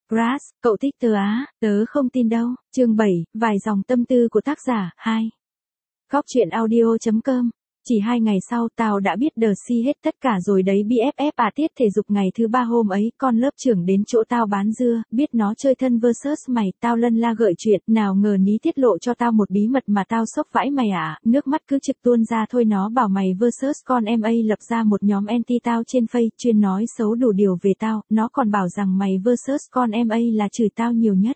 Crush, cậu thích tớ á, tớ không tin đâu. Chương 7, vài dòng tâm tư của tác giả, 2. Góc truyện audio.com. Chỉ 2 ngày sau tao đã biết đờ si hết tất cả rồi đấy BFF à. Tiết thể dục ngày thứ 3 hôm ấy, con lớp trưởng đến chỗ tao bán dưa, biết nó chơi thân versus mày, tao lân la gợi chuyện, nào ngờ ní tiết lộ cho tao một bí mật mà tao sốc vãi mày à, nước mắt cứ trực tuôn ra thôi. Nó bảo mày versus con em A lập ra một nhóm anti tao trên Face, chuyên nói xấu đủ điều về tao, nó còn bảo rằng mày versus con em A là chửi tao nhiều nhất.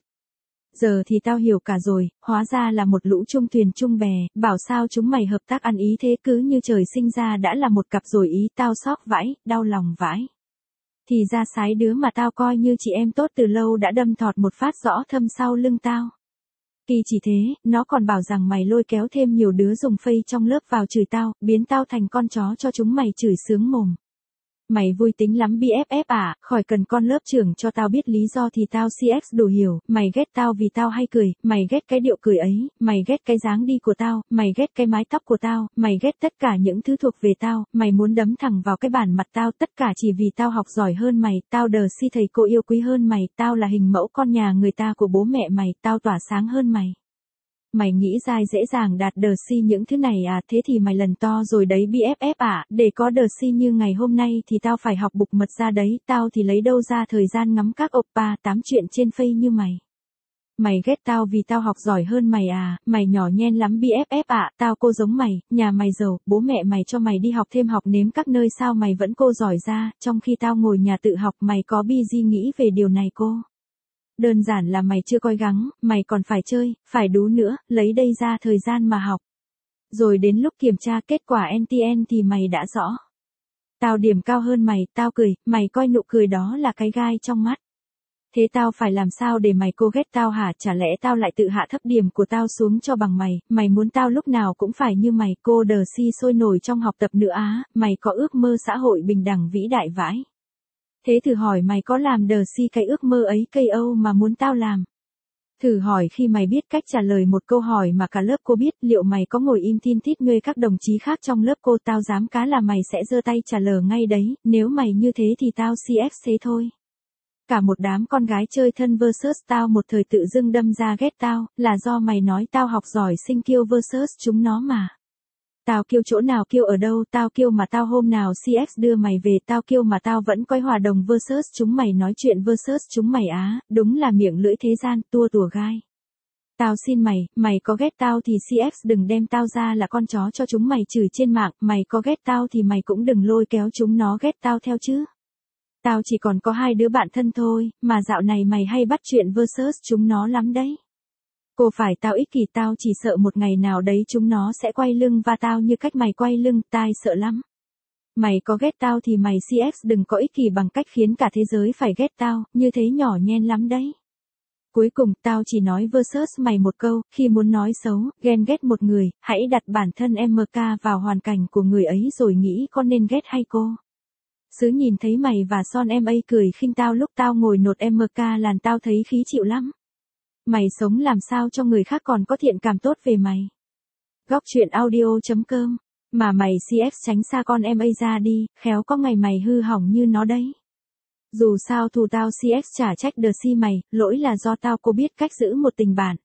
Giờ thì tao hiểu cả rồi, hóa ra là một lũ chung thuyền chung bè, bảo sao chúng mày hợp tác ăn ý thế, cứ như trời sinh ra đã là một cặp rồi ý. Tao sốc vãi, đau lòng vãi. Thì ra sái đứa mà tao coi như chị em tốt từ lâu đã đâm thọt một phát rõ thâm sau lưng tao. Kỳ chỉ thế, nó còn bảo rằng mày lôi kéo thêm nhiều đứa dùng Face trong lớp vào chửi tao, biến tao thành con chó cho chúng mày chửi sướng mồm. Mày vui tính lắm BFF à, khỏi cần con lớp trưởng cho tao biết lý do thì tao CX đủ hiểu. Mày ghét tao vì tao hay cười, mày ghét cái điệu cười ấy, mày ghét cái dáng đi của tao, mày ghét cái mái tóc của tao, mày ghét tất cả những thứ thuộc về tao, mày muốn đấm thẳng vào cái bản mặt tao, tất cả chỉ vì tao học giỏi hơn mày, tao đờ si thầy cô yêu quý hơn mày, tao là hình mẫu con nhà người ta của bố mẹ mày, tao tỏa sáng hơn mày. Mày nghĩ dai dễ dàng đạt đờ si những thứ này à, thế thì mày lần to rồi đấy BFF à, để có đờ si như ngày hôm nay thì tao phải học bục mật ra đấy, tao thì lấy đâu ra thời gian ngắm các oppa tám chuyện trên Face như mày. Mày ghét tao vì tao học giỏi hơn mày à, mày nhỏ nhen lắm BFF à, tao cô giống mày, nhà mày giàu, bố mẹ mày cho mày đi học thêm học nếm các nơi, sao mày vẫn cô giỏi ra, trong khi tao ngồi nhà tự học. Mày có busy nghĩ về điều này cô? Đơn giản là mày chưa cố gắng, mày còn phải chơi, phải đú nữa, lấy đây ra thời gian mà học. Rồi đến lúc kiểm tra kết quả NTN thì mày đã rõ. Tao điểm cao hơn mày, tao cười, mày coi nụ cười đó là cái gai trong mắt. Thế tao phải làm sao để mày cô ghét tao hả? Chả lẽ tao lại tự hạ thấp điểm của tao xuống cho bằng mày? Mày muốn tao lúc nào cũng phải như mày? Cô đờ si sôi nổi trong học tập nữa á, mày có ước mơ xã hội bình đẳng vĩ đại vãi. Thế thử hỏi mày có làm đờ si cái ước mơ ấy KO mà muốn tao làm? Thử hỏi khi mày biết cách trả lời một câu hỏi mà cả lớp cô biết, liệu mày có ngồi im tin tít ngươi các đồng chí khác trong lớp cô? Tao dám cá là mày sẽ giơ tay trả lời ngay đấy, nếu mày như thế thì tao CX thế thôi. Cả một đám con gái chơi thân versus tao một thời tự dưng đâm ra ghét tao, là do mày nói tao học giỏi sinh kiêu versus chúng nó mà. Tao kêu chỗ nào kêu ở đâu, tao kêu mà tao hôm nào CX đưa mày về, tao kêu mà tao vẫn coi hòa đồng versus chúng mày nói chuyện versus chúng mày á, đúng là miệng lưỡi thế gian, tua tủa gai. Tao xin mày, mày có ghét tao thì CX đừng đem tao ra là con chó cho chúng mày chửi trên mạng, mày có ghét tao thì mày cũng đừng lôi kéo chúng nó ghét tao theo chứ. Tao chỉ còn có 2 đứa bạn thân thôi, mà dạo này mày hay bắt chuyện versus chúng nó lắm đấy. Cô phải tao ích kỷ, tao chỉ sợ một ngày nào đấy chúng nó sẽ quay lưng và tao như cách mày quay lưng, tai sợ lắm. Mày có ghét tao thì mày CX đừng có ích kỷ bằng cách khiến cả thế giới phải ghét tao, như thế nhỏ nhen lắm đấy. Cuối cùng, tao chỉ nói versus mày một câu, khi muốn nói xấu, ghen ghét một người, hãy đặt bản thân MK vào hoàn cảnh của người ấy rồi nghĩ con nên ghét hay cô. Sứ nhìn thấy mày và Son MA cười khinh tao lúc tao ngồi nột MK làn tao thấy khí chịu lắm. Mày sống làm sao cho người khác còn có thiện cảm tốt về mày. Góc truyện audio.com. Mà mày CX tránh xa con em A ra đi, khéo có ngày mày hư hỏng như nó đấy. Dù sao thù tao CX chả trách đờ si mày, lỗi là do tao cô biết cách giữ một tình bạn.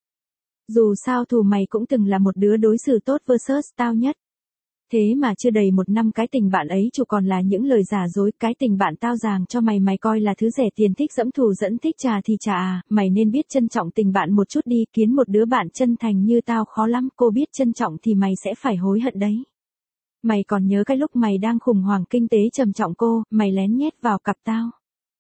Dù sao thù mày cũng từng là một đứa đối xử tốt versus tao nhất. Thế mà chưa đầy 1 năm cái tình bạn ấy chủ còn là những lời giả dối, cái tình bạn tao giàng cho mày mày coi là thứ rẻ tiền, thích dẫm thù dẫn thích trà thì trà à, mày nên biết trân trọng tình bạn một chút đi, kiến một đứa bạn chân thành như tao khó lắm, cô biết trân trọng thì mày sẽ phải hối hận đấy. Mày còn nhớ cái lúc mày đang khủng hoảng kinh tế trầm trọng cô, mày lén nhét vào cặp tao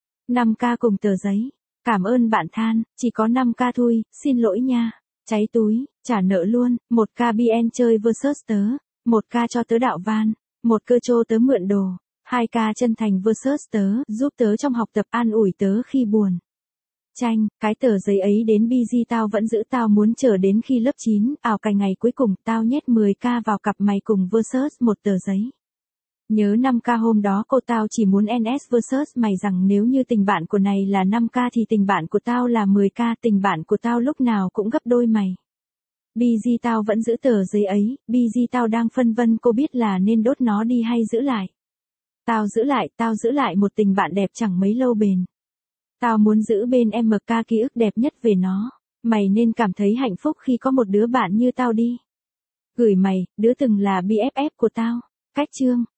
5k cùng tờ giấy, cảm ơn bạn than, chỉ có 5k thôi, xin lỗi nha, cháy túi, trả nợ luôn, 1k BN chơi versus tớ. 1k cho tớ đạo van, 1 cơ cho tớ mượn đồ, 2k chân thành versus tớ, giúp tớ trong học tập, an ủi tớ khi buồn. Chanh, cái tờ giấy ấy đến busy tao vẫn giữ, tao muốn chờ đến khi lớp 9, ảo cày ngày cuối cùng, tao nhét 10k vào cặp mày cùng versus một tờ giấy. Nhớ 5k hôm đó cô, tao chỉ muốn NS versus mày rằng nếu như tình bạn của này là 5k thì tình bạn của tao là 10k, tình bạn của tao lúc nào cũng gấp đôi mày. BG tao vẫn giữ tờ giấy ấy, BG tao đang phân vân cô biết là nên đốt nó đi hay giữ lại. Tao giữ lại một tình bạn đẹp chẳng mấy lâu bền. Tao muốn giữ bên MK ký ức đẹp nhất về nó. Mày nên cảm thấy hạnh phúc khi có một đứa bạn như tao đi. Gửi mày, đứa từng là BFF của tao. Cách chương